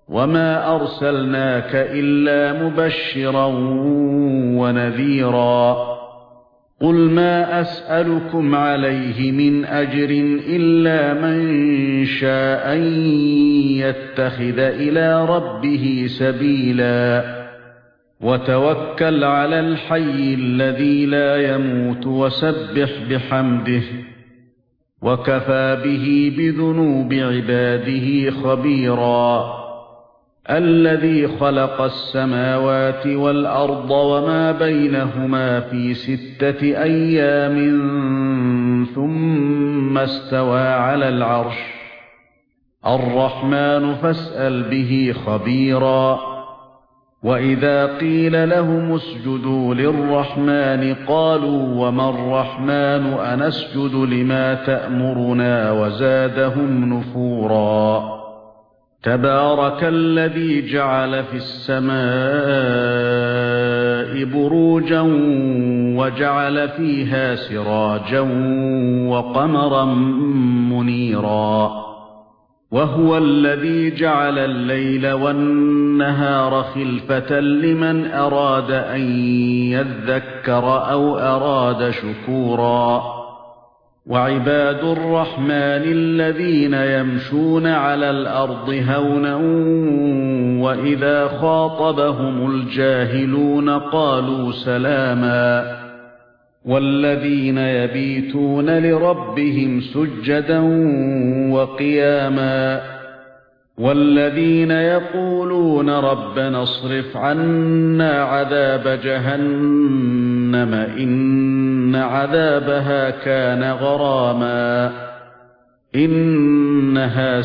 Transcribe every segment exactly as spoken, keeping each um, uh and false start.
وما أرسلناك إلا مبشرا ونذيرا قل ما أسألكم عليه من أجر إلا من شاء أن يتخذ إلى ربه سبيلا وتوكل على الحي الذي لا يموت وسبح بحمده وكفى به بذنوب عباده خبيرا الذي خلق السماوات والأرض وما بينهما في ستة أيام ثم استوى على العرش الرحمن فاسأل به خبيرا وإذا قيل لهم اسجدوا للرحمن قالوا وما الرحمن أنسجد لما تأمرنا وزادهم نفورا تبارك الذي جعل في السماء بروجا وجعل فيها سراجا وقمرا منيرا وهو الذي جعل الليل والنهار خلفة لمن أراد أن يذكر أو أراد شكورا وعباد الرحمن الذين يمشون على الأرض هونا وإذا خاطبهم الجاهلون قالوا سلاما والذين يبيتون لربهم سجدا وقياما والذين يقولون ربنا اصرف عنا عذاب جهنم إن عذابها كان غراما إنها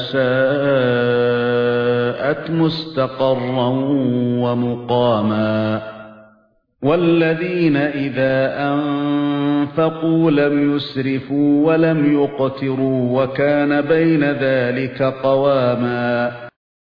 ساءت مستقرا ومقاما والذين إذا أنفقوا لم يسرفوا ولم يقتروا وكان بين ذلك قواما